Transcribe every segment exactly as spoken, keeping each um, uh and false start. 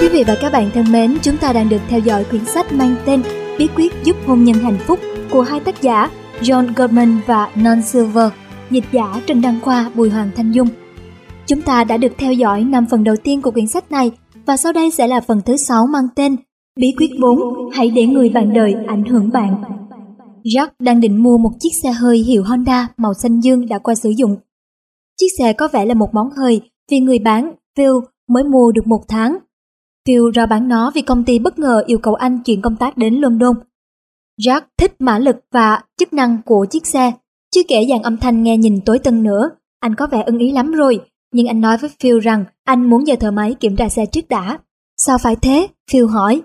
Quý vị và các bạn thân mến, chúng ta đang được theo dõi quyển sách mang tên Bí quyết giúp hôn nhân hạnh phúc của hai tác giả John Gottman và Non Silver, dịch giả Trần Đăng Khoa, Bùi Hoàng Thanh Dung. Chúng ta đã được theo dõi năm phần đầu tiên của quyển sách này và sau đây sẽ là phần thứ sáu mang tên Bí quyết bốn, hãy để người bạn đời ảnh hưởng bạn. Jack đang định mua một chiếc xe hơi hiệu Honda màu xanh dương đã qua sử dụng. Chiếc xe có vẻ là một món hời vì người bán, Phil, mới mua được một tháng. Phil rao bán nó vì công ty bất ngờ yêu cầu anh chuyển công tác đến London. Jack thích mã lực và chức năng của chiếc xe, chưa kể dàn âm thanh nghe nhìn tối tân nữa. Anh có vẻ ưng ý lắm rồi, nhưng anh nói với Phil rằng anh muốn nhờ thợ máy kiểm tra xe trước đã. Sao phải thế? Phil hỏi.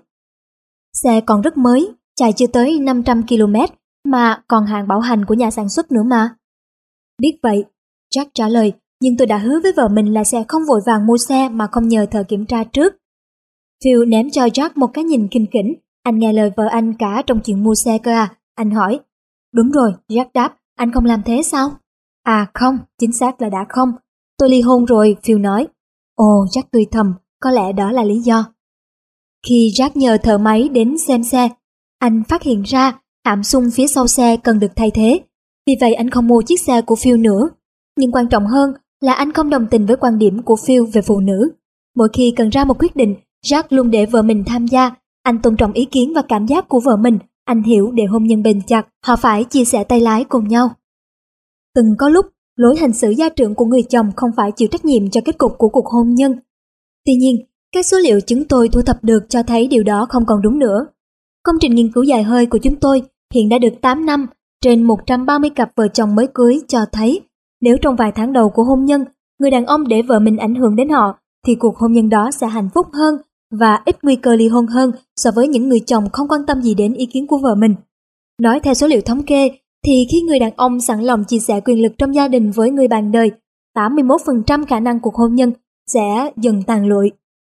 Xe còn rất mới, chạy chưa tới năm trăm ki lô mét, mà còn hạn bảo hành của nhà sản xuất nữa mà. Biết vậy, Jack trả lời, nhưng tôi đã hứa với vợ mình là sẽ không vội vàng mua xe mà không nhờ thợ kiểm tra trước. Phil ném cho Jack một cái nhìn khinh khỉnh. Anh nghe lời vợ anh cả trong chuyện mua xe cơ à? Anh hỏi. Đúng rồi, Jack đáp, anh không làm thế sao? À không, chính xác là đã không. Tôi ly hôn rồi, Phil nói. Ồ, Jack tươi thầm, có lẽ đó là lý do. Khi Jack nhờ thợ máy đến xem xe, anh phát hiện ra hãm xung phía sau xe cần được thay thế. Vì vậy anh không mua chiếc xe của Phil nữa. Nhưng quan trọng hơn là anh không đồng tình với quan điểm của Phil về phụ nữ. Mỗi khi cần ra một quyết định, Jack luôn để vợ mình tham gia. Anh tôn trọng ý kiến và cảm giác của vợ mình. Anh hiểu để hôn nhân bền chặt, họ phải chia sẻ tay lái cùng nhau. Từng có lúc, lối hành xử gia trưởng của người chồng không phải chịu trách nhiệm cho kết cục của cuộc hôn nhân. Tuy nhiên, các số liệu chúng tôi thu thập được cho thấy điều đó không còn đúng nữa. Công trình nghiên cứu dài hơi của chúng tôi hiện đã được tám năm, trên một trăm ba mươi cặp vợ chồng mới cưới cho thấy nếu trong vài tháng đầu của hôn nhân, người đàn ông để vợ mình ảnh hưởng đến họ, thì cuộc hôn nhân đó sẽ hạnh phúc hơn và ít nguy cơ ly hôn hơn so với những người chồng không quan tâm gì đến ý kiến của vợ mình. Nói theo số liệu thống kê, thì khi người đàn ông sẵn lòng chia sẻ quyền lực trong gia đình với người bạn đời, tám mươi mốt phần trăm khả năng cuộc hôn nhân sẽ dần tàn lụi.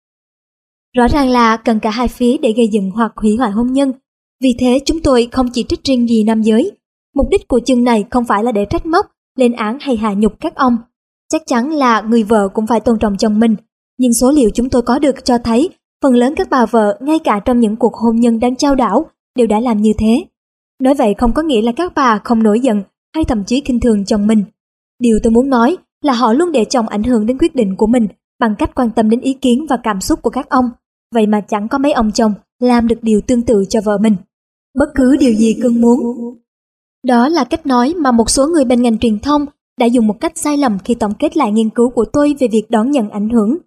Rõ ràng là cần cả hai phía để gây dựng hoặc hủy hoại hôn nhân. Vì thế chúng tôi không chỉ trích riêng gì nam giới. Mục đích của chương này không phải là để trách móc, lên án hay hạ nhục các ông. Chắc chắn là người vợ cũng phải tôn trọng chồng mình. Nhưng số liệu chúng tôi có được cho thấy phần lớn các bà vợ, ngay cả trong những cuộc hôn nhân đang chao đảo, đều đã làm như thế. Nói vậy không có nghĩa là các bà không nổi giận hay thậm chí khinh thường chồng mình. Điều tôi muốn nói là họ luôn để chồng ảnh hưởng đến quyết định của mình bằng cách quan tâm đến ý kiến và cảm xúc của các ông. Vậy mà chẳng có mấy ông chồng làm được điều tương tự cho vợ mình. Bất cứ điều gì cưng muốn. Đó là cách nói mà một số người bên ngành truyền thông đã dùng một cách sai lầm khi tổng kết lại nghiên cứu của tôi về việc đón nhận ảnh hưởng.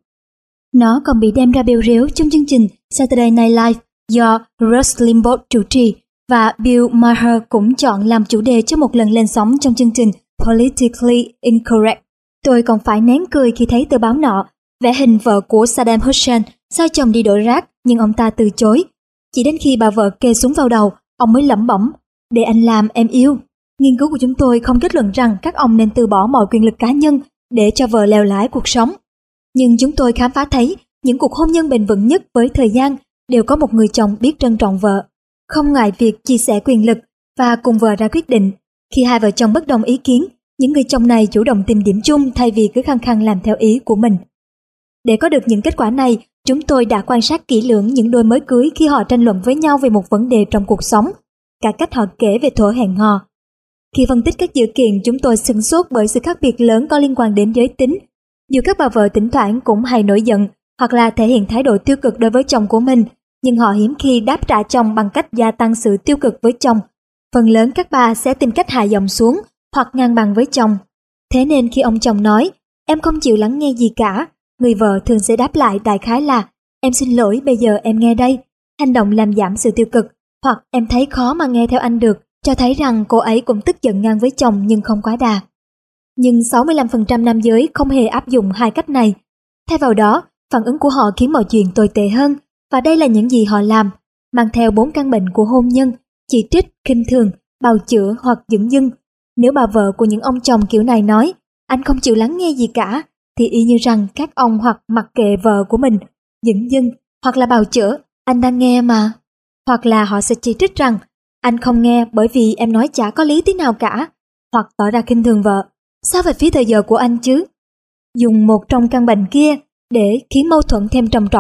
Nó còn bị đem ra bêu rếu trong chương trình Saturday Night Live do Rush Limbaugh chủ trì và Bill Maher cũng chọn làm chủ đề cho một lần lên sóng trong chương trình Politically Incorrect. Tôi còn phải nén cười khi thấy tờ báo nọ vẽ hình vợ của Saddam Hussein sai chồng đi đổ rác, nhưng ông ta từ chối. Chỉ đến khi bà vợ kê súng vào đầu, ông mới lẩm bẩm, để anh làm em yêu. Nghiên cứu của chúng tôi không kết luận rằng các ông nên từ bỏ mọi quyền lực cá nhân để cho vợ lèo lái cuộc sống. Nhưng chúng tôi khám phá thấy những cuộc hôn nhân bền vững nhất với thời gian đều có một người chồng biết trân trọng vợ, không ngại việc chia sẻ quyền lực và cùng vợ ra quyết định. Khi hai vợ chồng bất đồng ý kiến, những người chồng này chủ động tìm điểm chung thay vì cứ khăng khăng làm theo ý của mình. Để có được những kết quả này, chúng tôi đã quan sát kỹ lưỡng những đôi mới cưới khi họ tranh luận với nhau về một vấn đề trong cuộc sống, cả cách họ kể về thuở hẹn hò. Khi phân tích các dữ kiện, chúng tôi sửng sốt bởi sự khác biệt lớn có liên quan đến giới tính. Dù các bà vợ thỉnh thoảng cũng hay nổi giận hoặc là thể hiện thái độ tiêu cực đối với chồng của mình, nhưng họ hiếm khi đáp trả chồng bằng cách gia tăng sự tiêu cực với chồng. Phần lớn các bà sẽ tìm cách hạ giọng xuống hoặc ngang bằng với chồng. Thế nên khi ông chồng nói, em không chịu lắng nghe gì cả, người vợ thường sẽ đáp lại đại khái là, em xin lỗi, bây giờ em nghe đây. Hành động làm giảm sự tiêu cực, hoặc em thấy khó mà nghe theo anh được, cho thấy rằng cô ấy cũng tức giận ngang với chồng nhưng không quá đà. Nhưng sáu mươi lăm phần trăm nam giới không hề áp dụng hai cách này. Thay vào đó, phản ứng của họ khiến mọi chuyện tồi tệ hơn, và đây là những gì họ làm, mang theo bốn căn bệnh của hôn nhân: chỉ trích, khinh thường, bào chữa hoặc dửng dưng. Nếu bà vợ của những ông chồng kiểu này nói, anh không chịu lắng nghe gì cả, thì y như rằng các ông hoặc mặc kệ vợ của mình, dửng dưng, hoặc là bào chữa, anh đang nghe mà. Hoặc là họ sẽ chỉ trích rằng, anh không nghe bởi vì em nói chả có lý tí nào cả, hoặc tỏ ra khinh thường vợ, sao phải phí thời giờ của anh chứ. Dùng một trong căn bệnh kia để khiến mâu thuẫn thêm trầm trọng,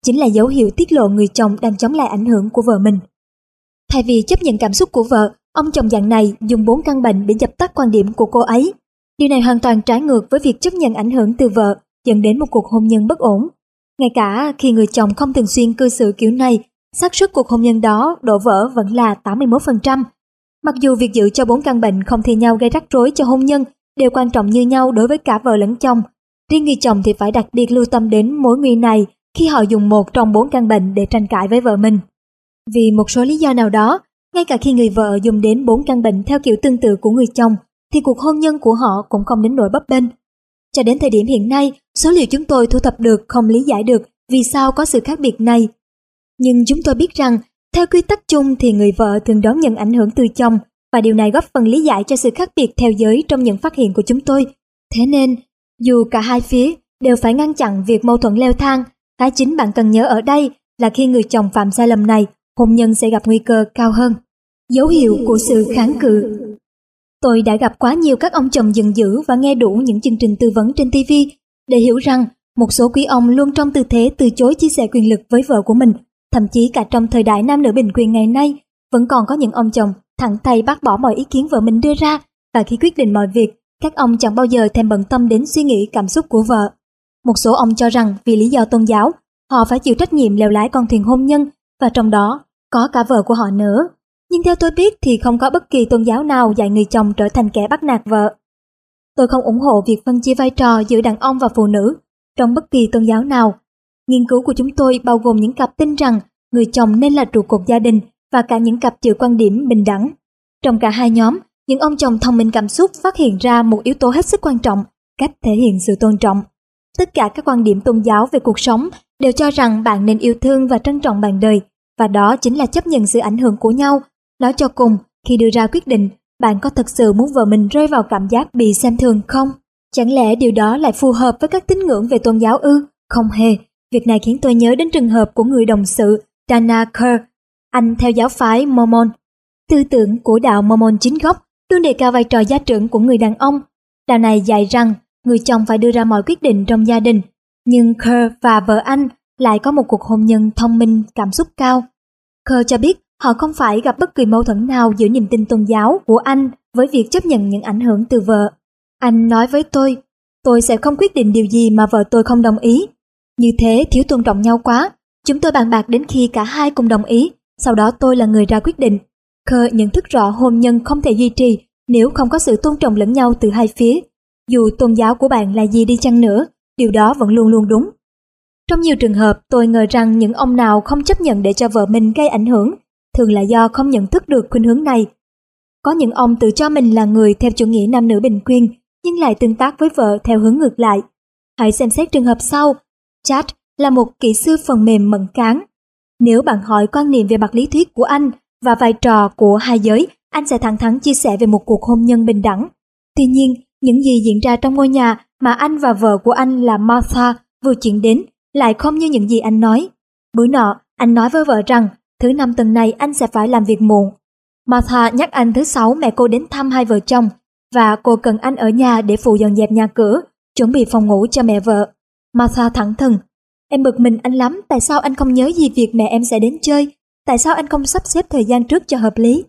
chính là dấu hiệu tiết lộ người chồng đang chống lại ảnh hưởng của vợ mình. Thay vì chấp nhận cảm xúc của vợ, ông chồng dạng này dùng bốn căn bệnh để dập tắt quan điểm của cô ấy. Điều này hoàn toàn trái ngược với việc chấp nhận ảnh hưởng từ vợ, dẫn đến một cuộc hôn nhân bất ổn. Ngay cả khi người chồng không thường xuyên cư xử kiểu này, xác suất cuộc hôn nhân đó đổ vỡ vẫn là tám mươi mốt phần trăm. Mặc dù việc giữ cho bốn căn bệnh không thi nhau gây rắc rối cho hôn nhân đều quan trọng như nhau đối với cả vợ lẫn chồng, riêng người chồng thì phải đặc biệt lưu tâm đến mối nguy này khi họ dùng một trong bốn căn bệnh để tranh cãi với vợ mình. Vì một số lý do nào đó, ngay cả khi người vợ dùng đến bốn căn bệnh theo kiểu tương tự của người chồng, thì cuộc hôn nhân của họ cũng không đến nỗi bấp bênh. Cho đến thời điểm hiện nay, số liệu chúng tôi thu thập được không lý giải được vì sao có sự khác biệt này. Nhưng chúng tôi biết rằng, theo quy tắc chung thì người vợ thường đón nhận ảnh hưởng từ chồng, và điều này góp phần lý giải cho sự khác biệt theo giới trong những phát hiện của chúng tôi. Thế nên, dù cả hai phía đều phải ngăn chặn việc mâu thuẫn leo thang, cái chính bạn cần nhớ ở đây là khi người chồng phạm sai lầm này, hôn nhân sẽ gặp nguy cơ cao hơn. Dấu hiệu của sự kháng cự. Tôi đã gặp quá nhiều các ông chồng giận dữ và nghe đủ những chương trình tư vấn trên ti vi để hiểu rằng một số quý ông luôn trong tư thế từ chối chia sẻ quyền lực với vợ của mình. Thậm chí cả trong thời đại nam nữ bình quyền ngày nay, vẫn còn có những ông chồng thẳng tay bác bỏ mọi ý kiến vợ mình đưa ra, và khi quyết định mọi việc, các ông chẳng bao giờ thèm bận tâm đến suy nghĩ cảm xúc của vợ. Một số ông cho rằng vì lý do tôn giáo, họ phải chịu trách nhiệm lèo lái con thuyền hôn nhân, và trong đó có cả vợ của họ nữa. Nhưng theo tôi biết thì không có bất kỳ tôn giáo nào dạy người chồng trở thành kẻ bắt nạt vợ. Tôi không ủng hộ việc phân chia vai trò giữa đàn ông và phụ nữ trong bất kỳ tôn giáo nào. Nghiên cứu của chúng tôi bao gồm những cặp tin rằng người chồng nên là trụ cột gia đình và cả những cặp giữ quan điểm bình đẳng. Trong cả hai nhóm, những ông chồng thông minh cảm xúc phát hiện ra một yếu tố hết sức quan trọng, cách thể hiện sự tôn trọng. Tất cả các quan điểm tôn giáo về cuộc sống đều cho rằng bạn nên yêu thương và trân trọng bạn đời, và đó chính là chấp nhận sự ảnh hưởng của nhau. Nói cho cùng, khi đưa ra quyết định, bạn có thực sự muốn vợ mình rơi vào cảm giác bị xem thường không? Chẳng lẽ điều đó lại phù hợp với các tín ngưỡng về tôn giáo ư? Không hề. Việc này khiến tôi nhớ đến trường hợp của người đồng sự Dana Kerr, anh theo giáo phái Mormon. Tư tưởng của đạo Mormon chính gốc luôn đề cao vai trò gia trưởng của người đàn ông. Đạo này dạy rằng người chồng phải đưa ra mọi quyết định trong gia đình, nhưng Kerr và vợ anh lại có một cuộc hôn nhân thông minh cảm xúc cao. Kerr cho biết họ không phải gặp bất kỳ mâu thuẫn nào giữa niềm tin tôn giáo của anh với việc chấp nhận những ảnh hưởng từ vợ. Anh nói với tôi, tôi sẽ không quyết định điều gì mà vợ tôi không đồng ý. Như thế thiếu tôn trọng nhau quá. Chúng tôi bàn bạc đến khi cả hai cùng đồng ý, sau đó tôi là người ra quyết định. Kerr nhận thức rõ hôn nhân không thể duy trì nếu không có sự tôn trọng lẫn nhau từ hai phía. Dù tôn giáo của bạn là gì đi chăng nữa, điều đó vẫn luôn luôn đúng. Trong nhiều trường hợp, tôi ngờ rằng những ông nào không chấp nhận để cho vợ mình gây ảnh hưởng, thường là do không nhận thức được khuynh hướng này. Có những ông tự cho mình là người theo chủ nghĩa nam nữ bình quyền, nhưng lại tương tác với vợ theo hướng ngược lại. Hãy xem xét trường hợp sau. Chad là một kỹ sư phần mềm mẫn cán. Nếu bạn hỏi quan niệm về mặt lý thuyết của anh và vai trò của hai giới, anh sẽ thẳng thắn chia sẻ về một cuộc hôn nhân bình đẳng. Tuy nhiên, những gì diễn ra trong ngôi nhà mà anh và vợ của anh là Martha vừa chuyển đến lại không như những gì anh nói. Bữa nọ, anh nói với vợ rằng thứ năm tuần này anh sẽ phải làm việc muộn. Martha nhắc anh thứ sáu mẹ cô đến thăm hai vợ chồng và cô cần anh ở nhà để phụ dọn dẹp nhà cửa, chuẩn bị phòng ngủ cho mẹ vợ. Martha thẳng thừng, em bực mình anh lắm, tại sao anh không nhớ gì việc mẹ em sẽ đến chơi? Tại sao anh không sắp xếp thời gian trước cho hợp lý?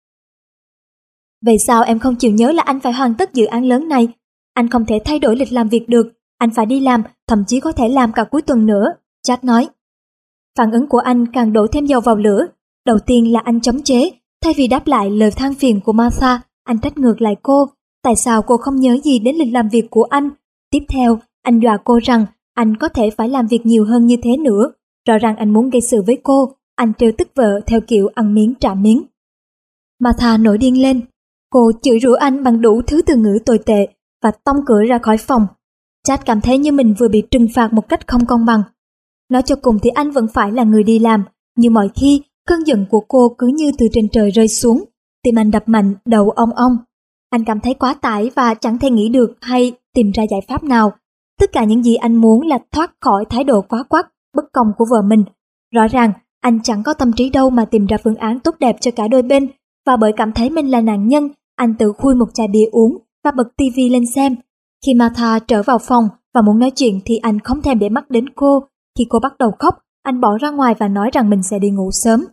Vậy sao em không chịu nhớ là anh phải hoàn tất dự án lớn này? Anh không thể thay đổi lịch làm việc được, anh phải đi làm, thậm chí có thể làm cả cuối tuần nữa, Chad nói. Phản ứng của anh càng đổ thêm dầu vào lửa. Đầu tiên là anh chống chế, thay vì đáp lại lời than phiền của Martha, anh trách ngược lại cô, tại sao cô không nhớ gì đến lịch làm việc của anh. Tiếp theo, anh dọa cô rằng anh có thể phải làm việc nhiều hơn như thế nữa. Rõ ràng anh muốn gây sự với cô, anh trêu tức vợ theo kiểu ăn miếng trả miếng. Martha nổi điên lên, cô chửi rủa anh bằng đủ thứ từ ngữ tồi tệ và tông cửa ra khỏi phòng. Chad cảm thấy như mình vừa bị trừng phạt một cách không công bằng. Nói cho cùng thì anh vẫn phải là người đi làm, như mọi khi, cơn giận của cô cứ như từ trên trời rơi xuống, tim anh đập mạnh, đầu ong ong. Anh cảm thấy quá tải và chẳng thể nghĩ được hay tìm ra giải pháp nào. Tất cả những gì anh muốn là thoát khỏi thái độ quá quắt, bất công của vợ mình. Rõ ràng, anh chẳng có tâm trí đâu mà tìm ra phương án tốt đẹp cho cả đôi bên, và bởi cảm thấy mình là nạn nhân, anh tự khui một chai bia uống và bật tivi lên xem. Khi Martha trở vào phòng và muốn nói chuyện thì anh không thèm để mắt đến cô. Khi cô bắt đầu khóc, anh bỏ ra ngoài và nói rằng mình sẽ đi ngủ sớm.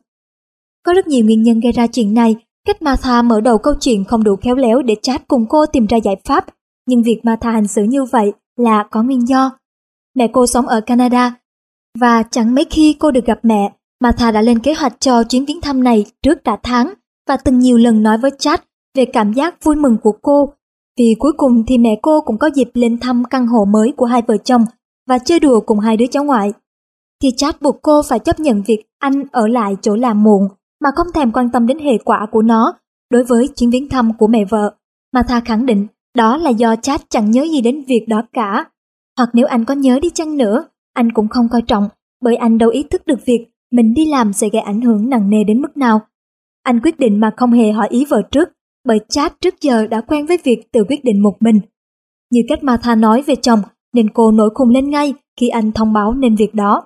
Có rất nhiều nguyên nhân gây ra chuyện này. Cách Martha mở đầu câu chuyện không đủ khéo léo để Chad cùng cô tìm ra giải pháp, nhưng việc Martha hành xử như vậy là có nguyên do. Mẹ cô sống ở Canada, và chẳng mấy khi cô được gặp mẹ, Martha đã lên kế hoạch cho chuyến viếng thăm này trước cả tháng và từng nhiều lần nói với Chad về cảm giác vui mừng của cô, vì cuối cùng thì mẹ cô cũng có dịp lên thăm căn hộ mới của hai vợ chồng và chơi đùa cùng hai đứa cháu ngoại. Thì Chad buộc cô phải chấp nhận việc anh ở lại chỗ làm muộn mà không thèm quan tâm đến hệ quả của nó đối với chuyến viếng thăm của mẹ vợ. Martha khẳng định đó là do Chad chẳng nhớ gì đến việc đó cả. Hoặc nếu anh có nhớ đi chăng nữa, anh cũng không coi trọng, bởi anh đâu ý thức được việc mình đi làm sẽ gây ảnh hưởng nặng nề đến mức nào. Anh quyết định mà không hề hỏi ý vợ trước, bởi Chad trước giờ đã quen với việc tự quyết định một mình. Như cách Martha nói về chồng, nên cô nổi khùng lên ngay khi anh thông báo nên việc đó.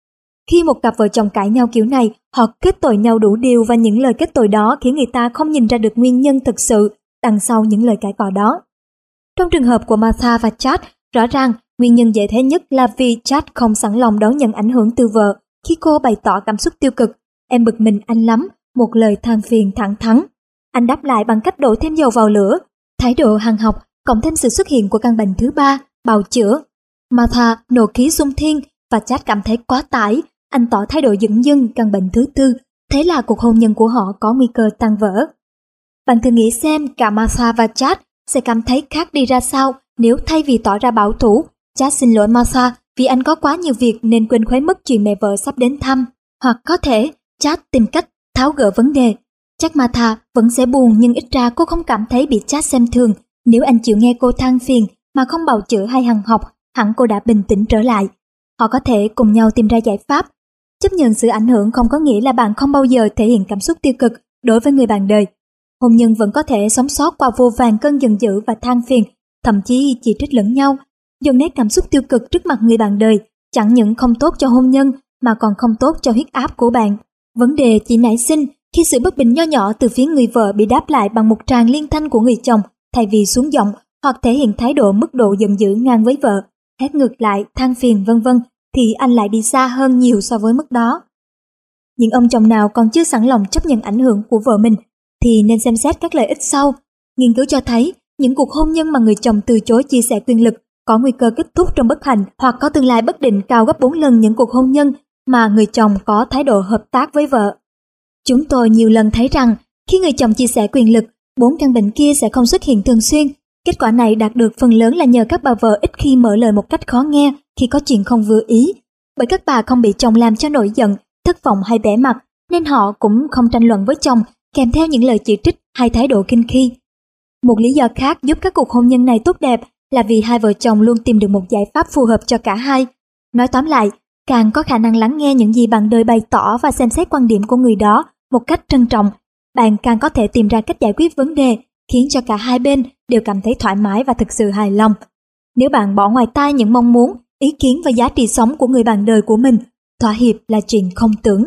Khi một cặp vợ chồng cãi nhau kiểu này, họ kết tội nhau đủ điều và những lời kết tội đó khiến người ta không nhìn ra được nguyên nhân thực sự đằng sau những lời cãi cọ đó. Trong trường hợp của Martha và Chad, rõ ràng nguyên nhân dễ thấy nhất là vì Chad không sẵn lòng đón nhận ảnh hưởng từ vợ khi cô bày tỏ cảm xúc tiêu cực. Em bực mình anh lắm, một lời than phiền thẳng thắn. Anh đáp lại bằng cách đổ thêm dầu vào lửa, thái độ hằn học, cộng thêm sự xuất hiện của căn bệnh thứ ba, bào chữa. Martha nộ khí xung thiên và Chad cảm thấy quá tải. Anh tỏ thái độ dửng dưng căn bệnh thứ tư, thế là cuộc hôn nhân của họ có nguy cơ tan vỡ. Bạn thử nghĩ xem cả Martha và Chad sẽ cảm thấy khác đi ra sao nếu thay vì tỏ ra bảo thủ, Chad xin lỗi Martha vì anh có quá nhiều việc nên quên khuấy mất chuyện mẹ vợ sắp đến thăm. Hoặc có thể Chad tìm cách tháo gỡ vấn đề. Chắc Martha vẫn sẽ buồn, nhưng ít ra cô không cảm thấy bị Chad xem thường. Nếu anh chịu nghe cô than phiền mà không bào chữa hay hằn học, hẳn cô đã bình tĩnh trở lại. Họ có thể cùng nhau tìm ra giải pháp. Chấp nhận sự ảnh hưởng không có nghĩa là bạn không bao giờ thể hiện cảm xúc tiêu cực đối với người bạn đời. Hôn nhân vẫn có thể sống sót qua vô vàn cơn giận dữ và than phiền, thậm chí chỉ trích lẫn nhau. Dồn nét cảm xúc tiêu cực trước mặt người bạn đời chẳng những không tốt cho hôn nhân mà còn không tốt cho huyết áp của bạn. Vấn đề chỉ nảy sinh khi sự bất bình nho nhỏ từ phía người vợ bị đáp lại bằng một tràng liên thanh của người chồng, thay vì xuống giọng hoặc thể hiện thái độ mức độ giận dữ ngang với vợ, hét ngược lại, than phiền vân vân, thì anh lại đi xa hơn nhiều so với mức đó. Những ông chồng nào còn chưa sẵn lòng chấp nhận ảnh hưởng của vợ mình thì nên xem xét các lợi ích sau. Nghiên cứu cho thấy những cuộc hôn nhân mà người chồng từ chối chia sẻ quyền lực có nguy cơ kết thúc trong bất hạnh hoặc có tương lai bất định cao gấp bốn lần những cuộc hôn nhân mà người chồng có thái độ hợp tác với vợ. Chúng tôi nhiều lần thấy rằng khi người chồng chia sẻ quyền lực, bốn căn bệnh kia sẽ không xuất hiện thường xuyên. Kết quả này đạt được phần lớn là nhờ các bà vợ ít khi mở lời một cách khó nghe khi có chuyện không vừa ý. Bởi các bà không bị chồng làm cho nổi giận, thất vọng hay bẽ mặt, nên họ cũng không tranh luận với chồng kèm theo những lời chỉ trích hay thái độ khinh khi. Một lý do khác giúp các cuộc hôn nhân này tốt đẹp là vì hai vợ chồng luôn tìm được một giải pháp phù hợp cho cả hai. Nói tóm lại, càng có khả năng lắng nghe những gì bạn đời bày tỏ và xem xét quan điểm của người đó một cách trân trọng, bạn càng có thể tìm ra cách giải quyết vấn đề khiến cho cả hai bên đều cảm thấy thoải mái và thực sự hài lòng. Nếu bạn bỏ ngoài tai những mong muốn, ý kiến và giá trị sống của người bạn đời của mình, thỏa hiệp là chuyện không tưởng.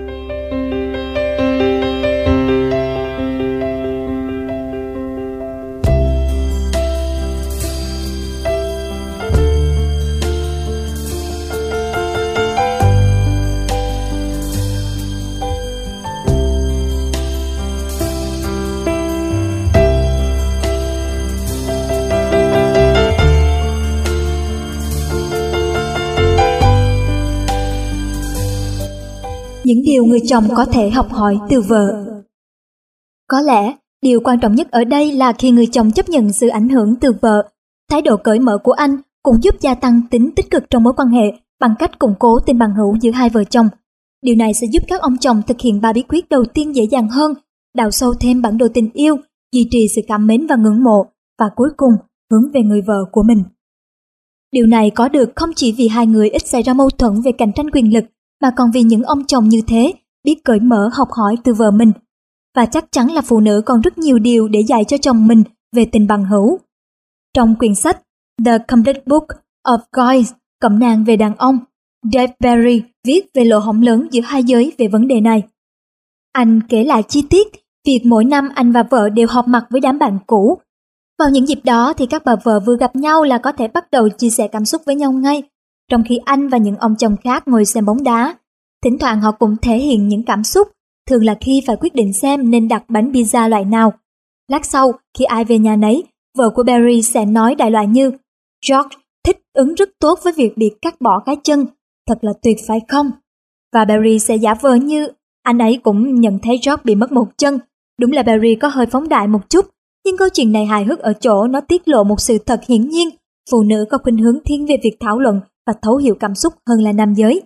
Những điều người chồng có thể học hỏi từ vợ. Có lẽ, điều quan trọng nhất ở đây là khi người chồng chấp nhận sự ảnh hưởng từ vợ, thái độ cởi mở của anh cũng giúp gia tăng tính tích cực trong mối quan hệ bằng cách củng cố tình bằng hữu giữa hai vợ chồng. Điều này sẽ giúp các ông chồng thực hiện ba bí quyết đầu tiên dễ dàng hơn, đào sâu thêm bản đồ tình yêu, duy trì sự cảm mến và ngưỡng mộ, và cuối cùng hướng về người vợ của mình. Điều này có được không chỉ vì hai người ít xảy ra mâu thuẫn về cạnh tranh quyền lực, mà còn vì những ông chồng như thế biết cởi mở học hỏi từ vợ mình. Và chắc chắn là phụ nữ còn rất nhiều điều để dạy cho chồng mình về tình bằng hữu. Trong quyển sách The Complete Book of Guys, cẩm nang về đàn ông, Dave Barry viết về lỗ hổng lớn giữa hai giới về vấn đề này. Anh kể lại chi tiết việc mỗi năm anh và vợ đều họp mặt với đám bạn cũ. Vào những dịp đó thì các bà vợ vừa gặp nhau là có thể bắt đầu chia sẻ cảm xúc với nhau ngay, trong khi anh và những ông chồng khác ngồi xem bóng đá, Thỉnh thoảng họ cũng thể hiện những cảm xúc, thường là khi phải quyết định xem nên đặt bánh pizza loại nào. Lát sau, khi ai về nhà nấy, vợ của Barry sẽ nói đại loại như George thích ứng rất tốt với việc bị cắt bỏ cái chân, thật là tuyệt phải không? Và Barry sẽ giả vờ như anh ấy cũng nhận thấy George bị mất một chân. Đúng là Barry có hơi phóng đại một chút, nhưng câu chuyện này hài hước ở chỗ nó tiết lộ một sự thật hiển nhiên, phụ nữ có khuynh hướng thiên về việc thảo luận và thấu hiểu cảm xúc hơn là nam giới.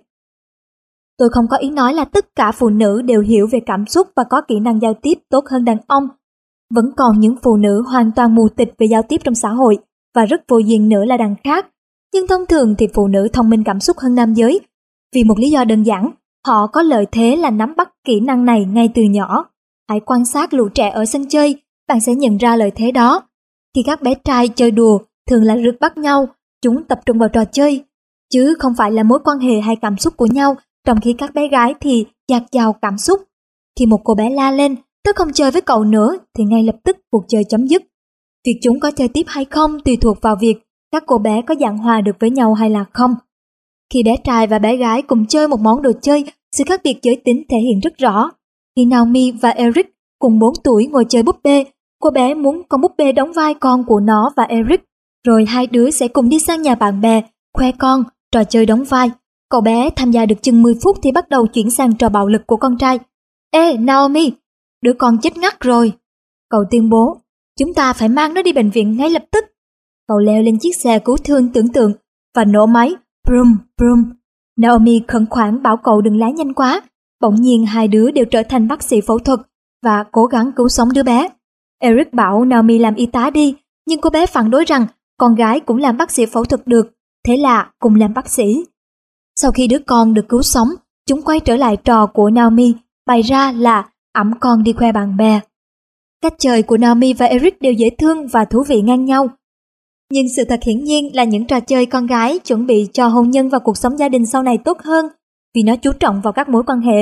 Tôi không có ý nói là tất cả phụ nữ đều hiểu về cảm xúc và có kỹ năng giao tiếp tốt hơn đàn ông. Vẫn còn những phụ nữ hoàn toàn mù tịt về giao tiếp trong xã hội và rất vô duyên nữa là đằng khác. Nhưng thông thường thì phụ nữ thông minh cảm xúc hơn nam giới. Vì một lý do đơn giản, họ có lợi thế là nắm bắt kỹ năng này ngay từ nhỏ. Hãy quan sát lũ trẻ ở sân chơi, bạn sẽ nhận ra lợi thế đó. Khi các bé trai chơi đùa, thường là rượt bắt nhau, chúng tập trung vào trò chơi, chứ không phải là mối quan hệ hay cảm xúc của nhau, trong khi các bé gái thì dạt dào cảm xúc. Khi một cô bé la lên, "Tớ không chơi với cậu nữa", thì ngay lập tức cuộc chơi chấm dứt. Việc chúng có chơi tiếp hay không tùy thuộc vào việc các cô bé có giảng hòa được với nhau hay là không. Khi bé trai và bé gái cùng chơi một món đồ chơi, sự khác biệt giới tính thể hiện rất rõ. Khi Naomi và Eric cùng bốn tuổi ngồi chơi búp bê, cô bé muốn con búp bê đóng vai con của nó và Eric, rồi hai đứa sẽ cùng đi sang nhà bạn bè, khoe con, trò chơi đóng vai. Cậu bé tham gia được chừng mười phút thì bắt đầu chuyển sang trò bạo lực của con trai. "Ê, Naomi, đứa con chết ngắt rồi." Cậu tuyên bố, "Chúng ta phải mang nó đi bệnh viện ngay lập tức." Cậu leo lên chiếc xe cứu thương tưởng tượng và nổ máy, brum brum. Naomi khẩn khoản bảo cậu đừng lái nhanh quá. Bỗng nhiên hai đứa đều trở thành bác sĩ phẫu thuật và cố gắng cứu sống đứa bé. Eric bảo Naomi làm y tá đi, nhưng cô bé phản đối rằng con gái cũng làm bác sĩ phẫu thuật được, thế là cùng làm bác sĩ. Sau khi đứa con được cứu sống, chúng quay trở lại trò của Naomi, bày ra là ẵm con đi khoe bạn bè. Cách chơi của Naomi và Eric đều dễ thương và thú vị ngang nhau. Nhưng sự thật hiển nhiên là những trò chơi con gái chuẩn bị cho hôn nhân và cuộc sống gia đình sau này tốt hơn, vì nó chú trọng vào các mối quan hệ.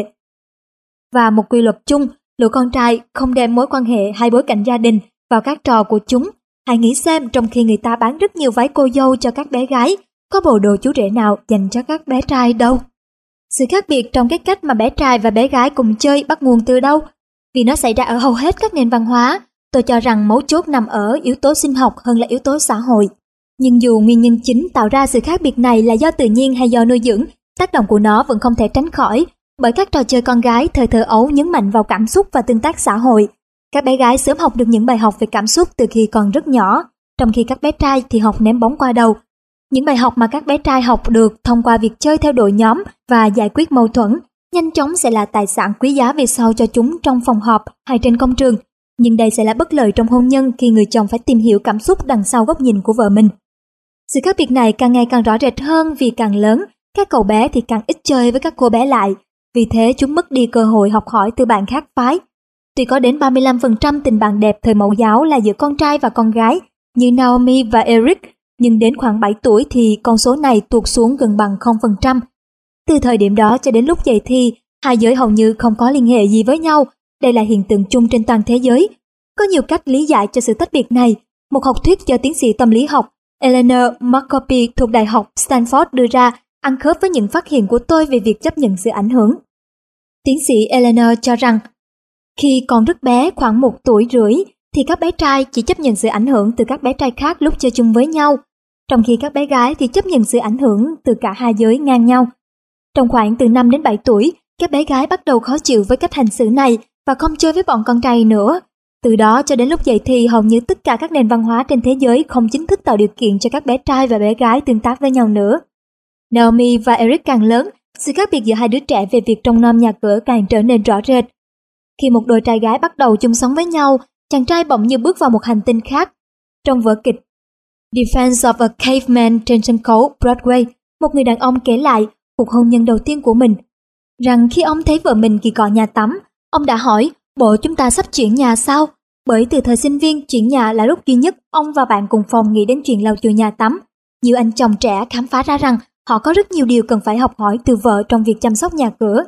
Và một quy luật chung, lũ con trai không đem mối quan hệ hay bối cảnh gia đình vào các trò của chúng. Hãy nghĩ xem, trong khi người ta bán rất nhiều váy cô dâu cho các bé gái, có bộ đồ chú rể nào dành cho các bé trai đâu. Sự khác biệt trong cái cách mà bé trai và bé gái cùng chơi bắt nguồn từ đâu? Vì nó xảy ra ở hầu hết các nền văn hóa. Tôi cho rằng mấu chốt nằm ở yếu tố sinh học hơn là yếu tố xã hội. Nhưng dù nguyên nhân chính tạo ra sự khác biệt này là do tự nhiên hay do nuôi dưỡng, tác động của nó vẫn không thể tránh khỏi, bởi các trò chơi con gái thời thơ ấu nhấn mạnh vào cảm xúc và tương tác xã hội. Các bé gái sớm học được những bài học về cảm xúc từ khi còn rất nhỏ, trong khi các bé trai thì học ném bóng qua đầu. Những bài học mà các bé trai học được thông qua việc chơi theo đội nhóm và giải quyết mâu thuẫn, nhanh chóng sẽ là tài sản quý giá về sau cho chúng trong phòng họp hay trên công trường. Nhưng đây sẽ là bất lợi trong hôn nhân khi người chồng phải tìm hiểu cảm xúc đằng sau góc nhìn của vợ mình. Sự khác biệt này càng ngày càng rõ rệt hơn vì càng lớn, các cậu bé thì càng ít chơi với các cô bé lại, vì thế chúng mất đi cơ hội học hỏi từ bạn khác phái. Tuy có đến ba mươi lăm phần trăm tình bạn đẹp thời mẫu giáo là giữa con trai và con gái, như Naomi và Eric, nhưng đến khoảng bảy tuổi thì con số này tuột xuống gần bằng không phần trăm. Từ thời điểm đó cho đến lúc dậy thì, hai giới hầu như không có liên hệ gì với nhau. Đây là hiện tượng chung trên toàn thế giới. Có nhiều cách lý giải cho sự tách biệt này. Một học thuyết do tiến sĩ tâm lý học Eleanor McCopy thuộc Đại học Stanford đưa ra ăn khớp với những phát hiện của tôi về việc chấp nhận sự ảnh hưởng. Tiến sĩ Eleanor cho rằng, khi còn rất bé, khoảng một tuổi rưỡi, thì các bé trai chỉ chấp nhận sự ảnh hưởng từ các bé trai khác lúc chơi chung với nhau, trong khi các bé gái thì chấp nhận sự ảnh hưởng từ cả hai giới ngang nhau. Trong khoảng từ năm đến bảy tuổi, các bé gái bắt đầu khó chịu với cách hành xử này và không chơi với bọn con trai nữa. Từ đó cho đến lúc dậy thì, hầu như tất cả các nền văn hóa trên thế giới không chính thức tạo điều kiện cho các bé trai và bé gái tương tác với nhau nữa. Naomi và Eric càng lớn, sự khác biệt giữa hai đứa trẻ về việc trông nom nhà cửa càng trở nên rõ rệt. Khi một đôi trai gái bắt đầu chung sống với nhau, chàng trai bỗng như bước vào một hành tinh khác. Trong vở kịch Defense of a Caveman trên sân khấu Broadway, một người đàn ông kể lại cuộc hôn nhân đầu tiên của mình, rằng khi ông thấy vợ mình kỳ cọ nhà tắm, ông đã hỏi, bộ chúng ta sắp chuyển nhà sao? Bởi từ thời sinh viên, chuyển nhà là lúc duy nhất ông và bạn cùng phòng nghĩ đến chuyện lau chùi nhà tắm. Nhiều anh chồng trẻ khám phá ra rằng họ có rất nhiều điều cần phải học hỏi từ vợ trong việc chăm sóc nhà cửa.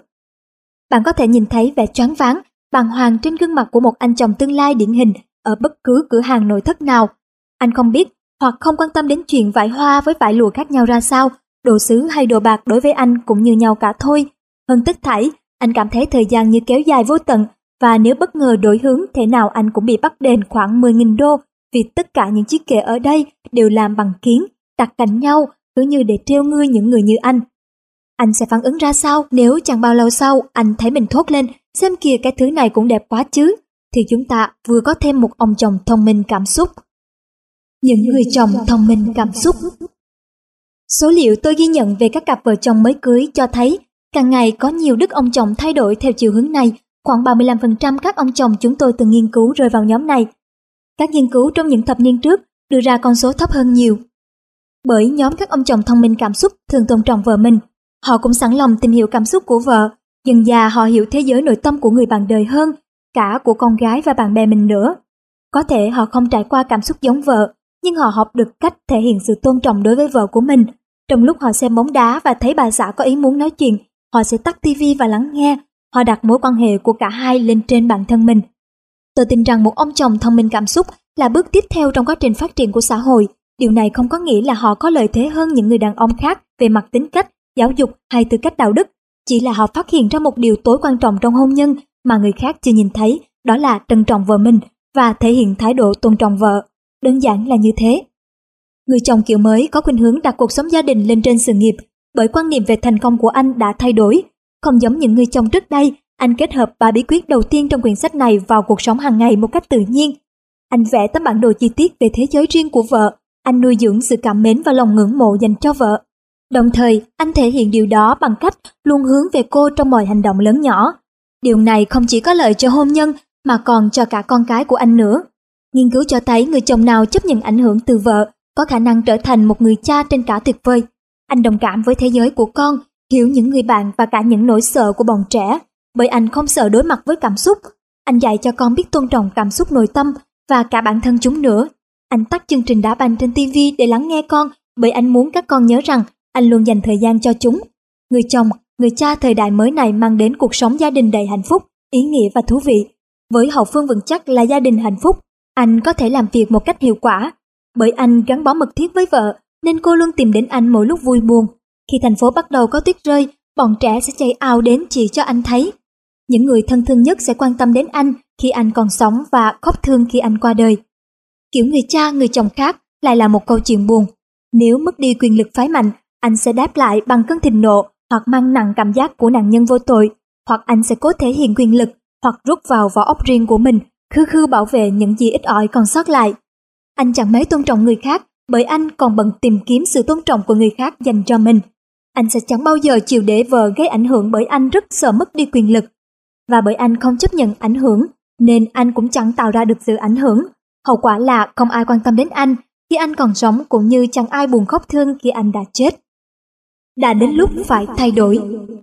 Bạn có thể nhìn thấy vẻ choáng váng, bàng hoàng trên gương mặt của một anh chồng tương lai điển hình ở bất cứ cửa hàng nội thất nào. Anh không biết hoặc không quan tâm đến chuyện vải hoa với vải lụa khác nhau ra sao, đồ sứ hay đồ bạc đối với anh cũng như nhau cả thôi. Hơn tất thảy, anh cảm thấy thời gian như kéo dài vô tận, và nếu bất ngờ đổi hướng thế nào anh cũng bị bắt đền khoảng mười nghìn đô, vì tất cả những chiếc kệ ở đây đều làm bằng kiếng, đặt cạnh nhau, cứ như để trêu ngươi những người như anh. Anh sẽ phản ứng ra sao nếu chẳng bao lâu sau anh thấy mình thốt lên, xem kìa cái thứ này cũng đẹp quá chứ, thì chúng ta vừa có thêm một ông chồng thông minh cảm xúc. Những người chồng thông minh cảm xúc. Số liệu tôi ghi nhận về các cặp vợ chồng mới cưới cho thấy càng ngày có nhiều đức ông chồng thay đổi theo chiều hướng này. Khoảng ba mươi lăm phần trăm các ông chồng chúng tôi từng nghiên cứu rơi vào nhóm này. Các nghiên cứu trong những thập niên trước đưa ra con số thấp hơn nhiều. Bởi nhóm các ông chồng thông minh cảm xúc thường tôn trọng vợ mình. Họ cũng sẵn lòng tìm hiểu cảm xúc của vợ. Dần dà họ hiểu thế giới nội tâm của người bạn đời hơn, cả của con gái và bạn bè mình nữa. Có thể họ không trải qua cảm xúc giống vợ, nhưng họ học được cách thể hiện sự tôn trọng đối với vợ của mình. Trong lúc họ xem bóng đá và thấy bà xã có ý muốn nói chuyện, họ sẽ tắt tivi và lắng nghe. Họ đặt mối quan hệ của cả hai lên trên bản thân mình. Tôi tin rằng một ông chồng thông minh cảm xúc là bước tiếp theo trong quá trình phát triển của xã hội. Điều này không có nghĩa là họ có lợi thế hơn những người đàn ông khác về mặt tính cách, giáo dục hay tư cách đạo đức. Chỉ là họ phát hiện ra một điều tối quan trọng trong hôn nhân mà người khác chưa nhìn thấy, đó là trân trọng vợ mình và thể hiện thái độ tôn trọng vợ. Đơn giản là như thế. Người chồng kiểu mới có khuynh hướng đặt cuộc sống gia đình lên trên sự nghiệp, bởi quan niệm về thành công của anh đã thay đổi. Không giống những người chồng trước đây, anh kết hợp ba bí quyết đầu tiên trong quyển sách này vào cuộc sống hàng ngày một cách tự nhiên. Anh vẽ tấm bản đồ chi tiết về thế giới riêng của vợ, anh nuôi dưỡng sự cảm mến và lòng ngưỡng mộ dành cho vợ. Đồng thời, anh thể hiện điều đó bằng cách luôn hướng về cô trong mọi hành động lớn nhỏ. Điều này không chỉ có lợi cho hôn nhân mà còn cho cả con cái của anh nữa. Nghiên cứu cho thấy người chồng nào chấp nhận ảnh hưởng từ vợ có khả năng trở thành một người cha trên cả tuyệt vời. Anh đồng cảm với thế giới của con, hiểu những người bạn và cả những nỗi sợ của bọn trẻ, bởi anh không sợ đối mặt với cảm xúc. Anh dạy cho con biết tôn trọng cảm xúc nội tâm và cả bản thân chúng nữa. Anh tắt chương trình đá banh trên ti vi để lắng nghe con, bởi anh muốn các con nhớ rằng anh luôn dành thời gian cho chúng. Người chồng, người cha thời đại mới này mang đến cuộc sống gia đình đầy hạnh phúc, ý nghĩa và thú vị. Với hậu phương vững chắc là gia đình hạnh phúc, anh có thể làm việc một cách hiệu quả. Bởi anh gắn bó mật thiết với vợ, nên cô luôn tìm đến anh mỗi lúc vui buồn. Khi thành phố bắt đầu có tuyết rơi, bọn trẻ sẽ chạy ào đến chỉ cho anh thấy. Những người thân thương nhất sẽ quan tâm đến anh khi anh còn sống và khóc thương khi anh qua đời. Kiểu người cha, người chồng khác lại là một câu chuyện buồn. Nếu mất đi quyền lực phái mạnh, anh sẽ đáp lại bằng cơn thịnh nộ hoặc mang nặng cảm giác của nạn nhân vô tội, hoặc anh sẽ cố thể hiện quyền lực hoặc rút vào vỏ óc riêng của mình, khư khư bảo vệ những gì ít ỏi còn sót lại. Anh chẳng mấy tôn trọng người khác, bởi anh còn bận tìm kiếm sự tôn trọng của người khác dành cho mình. Anh sẽ chẳng bao giờ chịu để vợ gây ảnh hưởng, bởi anh rất sợ mất đi quyền lực. Và bởi anh không chấp nhận ảnh hưởng, nên anh cũng chẳng tạo ra được sự ảnh hưởng. Hậu quả là không ai quan tâm đến anh khi anh còn sống, cũng như chẳng ai buồn khóc thương khi anh đã chết. Đã đến lúc phải thay đổi.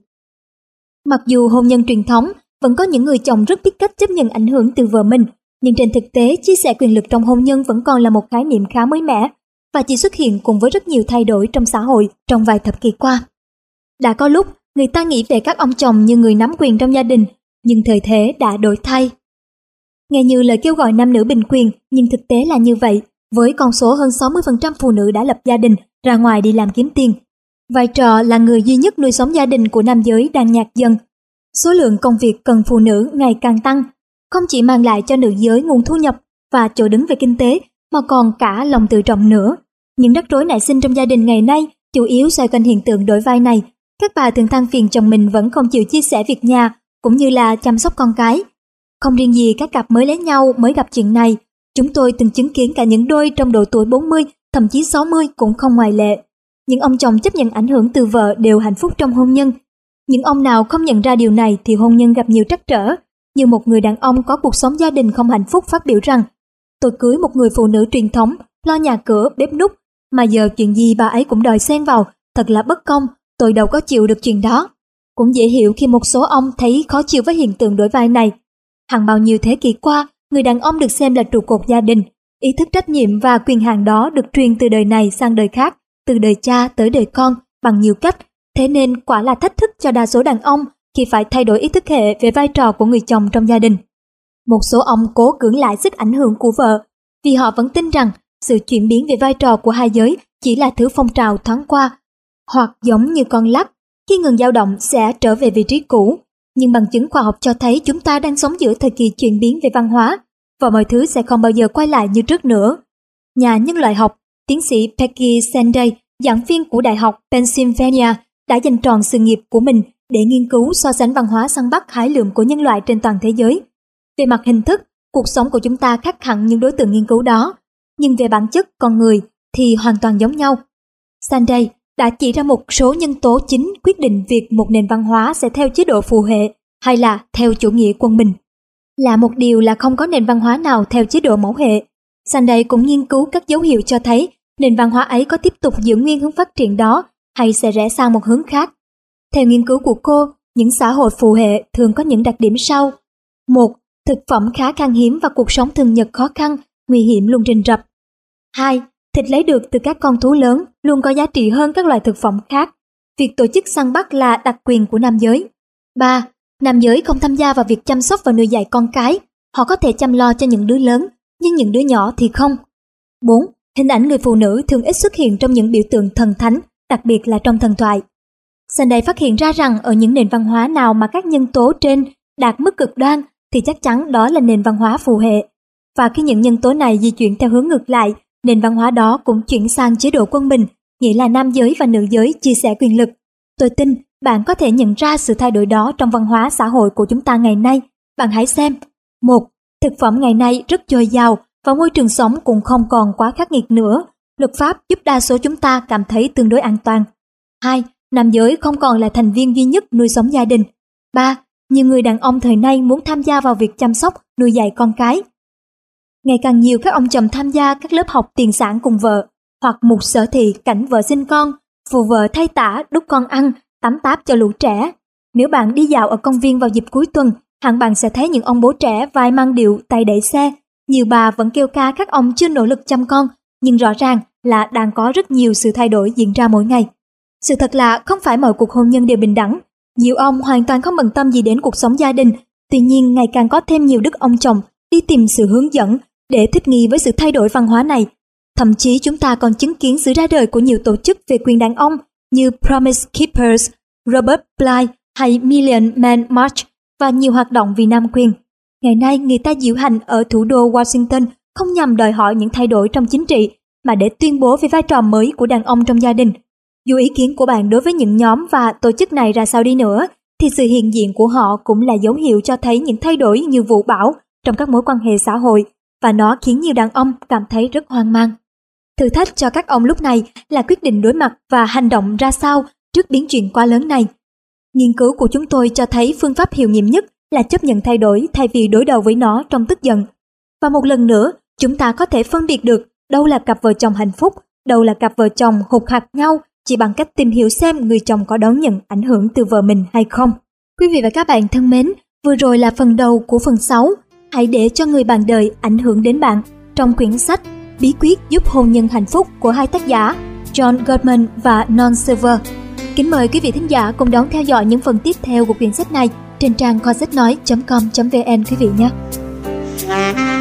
Mặc dù hôn nhân truyền thống vẫn có những người chồng rất biết cách chấp nhận ảnh hưởng từ vợ mình, nhưng trên thực tế chia sẻ quyền lực trong hôn nhân vẫn còn là một khái niệm khá mới mẻ và chỉ xuất hiện cùng với rất nhiều thay đổi trong xã hội trong vài thập kỷ qua. Đã có lúc người ta nghĩ về các ông chồng như người nắm quyền trong gia đình, nhưng thời thế đã đổi thay. Nghe như lời kêu gọi nam nữ bình quyền, nhưng thực tế là như vậy, với con số hơn sáu mươi phần trăm phụ nữ đã lập gia đình, ra ngoài đi làm kiếm tiền. Vai trò là người duy nhất nuôi sống gia đình của nam giới đang nhạt dần. Số lượng công việc cần phụ nữ ngày càng tăng, không chỉ mang lại cho nữ giới nguồn thu nhập và chỗ đứng về kinh tế, mà còn cả lòng tự trọng nữa. Những rắc rối nảy sinh trong gia đình ngày nay chủ yếu xoay quanh hiện tượng đổi vai này. Các bà thường than phiền chồng mình vẫn không chịu chia sẻ việc nhà, cũng như là chăm sóc con cái. Không riêng gì các cặp mới lấy nhau mới gặp chuyện này, chúng tôi từng chứng kiến cả những đôi trong độ tuổi bốn mươi, thậm chí sáu mươi cũng không ngoại lệ. Những ông chồng chấp nhận ảnh hưởng từ vợ đều hạnh phúc trong hôn nhân. Những ông nào không nhận ra điều này thì hôn nhân gặp nhiều trắc trở. Như một người đàn ông có cuộc sống gia đình không hạnh phúc phát biểu rằng: "Tôi cưới một người phụ nữ truyền thống, lo nhà cửa, bếp núc, mà giờ chuyện gì bà ấy cũng đòi xen vào, thật là bất công, tôi đâu có chịu được chuyện đó." Cũng dễ hiểu khi một số ông thấy khó chịu với hiện tượng đổi vai này. Hàng bao nhiêu thế kỷ qua, người đàn ông được xem là trụ cột gia đình. Ý thức trách nhiệm và quyền hạn đó được truyền từ đời này sang đời khác, từ đời cha tới đời con bằng nhiều cách. Thế nên quả là thách thức cho đa số đàn ông khi phải thay đổi ý thức hệ về vai trò của người chồng trong gia đình. Một số ông cố cưỡng lại sức ảnh hưởng của vợ, vì họ vẫn tin rằng sự chuyển biến về vai trò của hai giới chỉ là thứ phong trào thoáng qua, hoặc giống như con lắc, Khi ngừng dao động sẽ trở về vị trí cũ, nhưng bằng chứng khoa học cho thấy chúng ta đang sống giữa thời kỳ chuyển biến về văn hóa và mọi thứ sẽ không bao giờ quay lại như trước nữa. Nhà nhân loại học, tiến sĩ Peggy Sanday, giảng viên của Đại học Pennsylvania, đã dành trọn sự nghiệp của mình để nghiên cứu so sánh văn hóa săn bắt hái lượm của nhân loại trên toàn thế giới. Về mặt hình thức, cuộc sống của chúng ta khác hẳn những đối tượng nghiên cứu đó, nhưng về bản chất con người thì hoàn toàn giống nhau. Sanday đã chỉ ra một số nhân tố chính quyết định việc một nền văn hóa sẽ theo chế độ phù hệ hay là theo chủ nghĩa quân bình. Là một điều là không có nền văn hóa nào theo chế độ mẫu hệ. Sanday cũng nghiên cứu các dấu hiệu cho thấy nền văn hóa ấy có tiếp tục giữ nguyên hướng phát triển đó hay sẽ rẽ sang một hướng khác. Theo nghiên cứu của cô, những xã hội phù hệ thường có những đặc điểm sau. một. Thực phẩm khá khan hiếm và cuộc sống thường nhật khó khăn, nguy hiểm luôn rình rập. hai. Thịt lấy được từ các con thú lớn luôn có giá trị hơn các loại thực phẩm khác. Việc tổ chức săn bắt là đặc quyền của nam giới. ba. Nam giới không tham gia vào việc chăm sóc và nuôi dạy con cái. Họ có thể chăm lo cho những đứa lớn, nhưng những đứa nhỏ thì không. bốn. Hình ảnh người phụ nữ thường ít xuất hiện trong những biểu tượng thần thánh, đặc biệt là trong thần thoại. Sanday phát hiện ra rằng ở những nền văn hóa nào mà các nhân tố trên đạt mức cực đoan thì chắc chắn đó là nền văn hóa phù hệ. Và khi những nhân tố này di chuyển theo hướng ngược lại, nền văn hóa đó cũng chuyển sang chế độ quân bình, nghĩa là nam giới và nữ giới chia sẻ quyền lực. Tôi tin bạn có thể nhận ra sự thay đổi đó trong văn hóa xã hội của chúng ta ngày nay. Bạn hãy xem. một. Thực phẩm ngày nay rất dồi dào và môi trường sống cũng không còn quá khắc nghiệt nữa. Luật pháp giúp đa số chúng ta cảm thấy tương đối an toàn. hai. Nam giới không còn là thành viên duy nhất nuôi sống gia đình. ba. Nhiều người đàn ông thời nay muốn tham gia vào việc chăm sóc, nuôi dạy con cái. Ngày càng nhiều các ông chồng tham gia các lớp học tiền sản cùng vợ, hoặc mục sở thị cảnh vợ sinh con, phụ vợ thay tã đút con ăn, tắm táp cho lũ trẻ. Nếu bạn đi dạo ở công viên vào dịp cuối tuần, hẳn bạn sẽ thấy những ông bố trẻ vai mang điệu tay đẩy xe. Nhiều bà vẫn kêu ca các ông chưa nỗ lực chăm con, nhưng rõ ràng là đang có rất nhiều sự thay đổi diễn ra mỗi ngày. Sự thật là không phải mọi cuộc hôn nhân đều bình đẳng. Nhiều ông hoàn toàn không bận tâm gì đến cuộc sống gia đình. Tuy nhiên, ngày càng có thêm nhiều đức ông chồng đi tìm sự hướng dẫn để thích nghi với sự thay đổi văn hóa này. Thậm chí chúng ta còn chứng kiến sự ra đời của nhiều tổ chức về quyền đàn ông như Promise Keepers, Robert Bly hay Million Man March và nhiều hoạt động vì nam quyền. Ngày nay, người ta diễu hành ở thủ đô Washington không nhằm đòi hỏi những thay đổi trong chính trị, mà để tuyên bố về vai trò mới của đàn ông trong gia đình. Dù ý kiến của bạn đối với những nhóm và tổ chức này ra sao đi nữa, thì sự hiện diện của họ cũng là dấu hiệu cho thấy những thay đổi như vũ bão trong các mối quan hệ xã hội, và nó khiến nhiều đàn ông cảm thấy rất hoang mang. Thử thách cho các ông lúc này là quyết định đối mặt và hành động ra sao trước biến chuyển quá lớn này. Nghiên cứu của chúng tôi cho thấy phương pháp hiệu nghiệm nhất là chấp nhận thay đổi thay vì đối đầu với nó trong tức giận. Và một lần nữa, chúng ta có thể phân biệt được đâu là cặp vợ chồng hạnh phúc, đâu là cặp vợ chồng hụt hặc nhau chỉ bằng cách tìm hiểu xem người chồng có đón nhận ảnh hưởng từ vợ mình hay không. Quý vị và các bạn thân mến, vừa rồi là phần đầu của phần sáu. Hãy để cho người bạn đời ảnh hưởng đến bạn trong quyển sách Bí quyết giúp hôn nhân hạnh phúc của hai tác giả John Gottman và Non Silver. Kính mời quý vị thính giả cùng đón theo dõi những phần tiếp theo của quyển sách này trên trang kho sách nói chấm com chấm vn quý vị nhé.